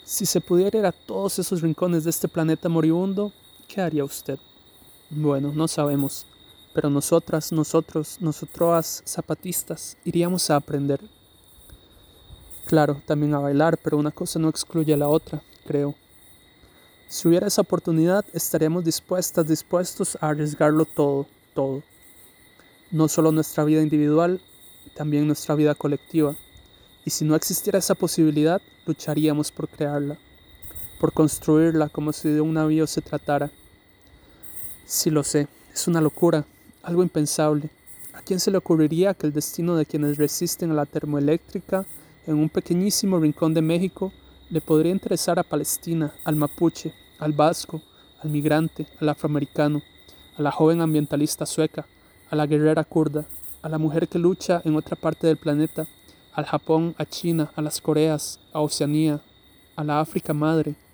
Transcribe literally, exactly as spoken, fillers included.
Si se pudiera ir a todos esos rincones de este planeta moribundo, ¿qué haría usted? Bueno, no sabemos, pero nosotras, nosotros, nosotras zapatistas, iríamos a aprender. Claro, también a bailar, pero una cosa no excluye a la otra, creo. Si hubiera esa oportunidad, estaríamos dispuestas, dispuestos a arriesgarlo todo, todo. No solo nuestra vida individual, también nuestra vida colectiva. Y si no existiera esa posibilidad, lucharíamos por crearla, por construirla como si de un navío se tratara. Sí lo sé, es una locura, algo impensable. ¿A quién se le ocurriría que el destino de quienes resisten a la termoeléctrica en un pequeñísimo rincón de México le podría interesar a Palestina, al mapuche, al vasco, al migrante, al afroamericano, a la joven ambientalista sueca, a la guerrera kurda, a la mujer que lucha en otra parte del planeta, al Japón, a China, a las Coreas, a Oceanía, a la África madre,